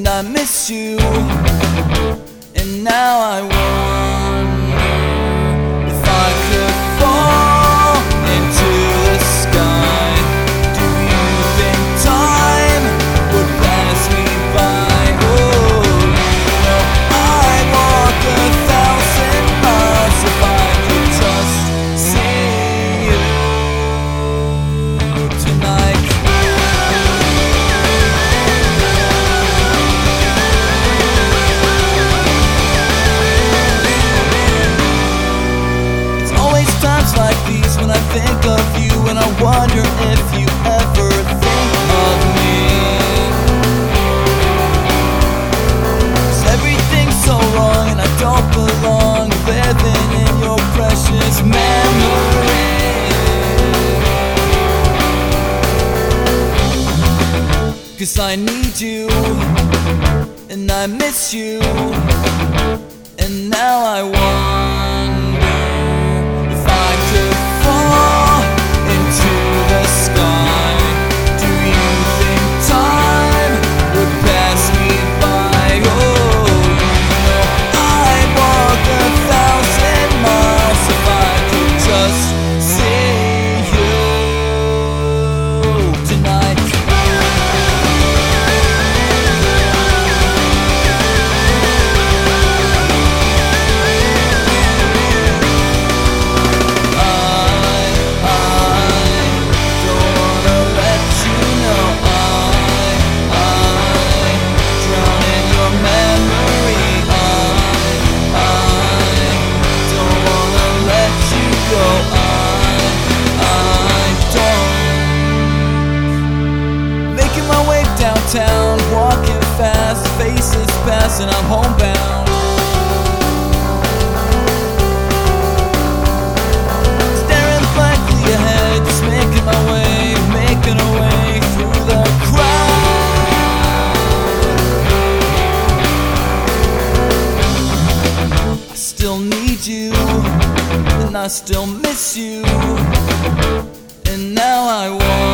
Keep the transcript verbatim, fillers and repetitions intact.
and I miss you, and now I wonder if I could fall into the sky. Do you think time would pass me by? Oh, you know I'd walk a thousand miles if I could just see you tonight. Times like these when I think of you, and I wonder if you ever think of me. 'Cause everything's so wrong and I don't belong, living in your precious memory. 'Cause I need you, and I miss you, and now I wonder fall into the sky. Do you think time would pass me by? Oh, you know I'd walk a thousand miles if I could just see you tonight. Downtown, walking fast, faces pass, and I'm homebound. Staring blankly ahead, just making my way, making a way through the crowd. I still need you, and I still miss you, and now I want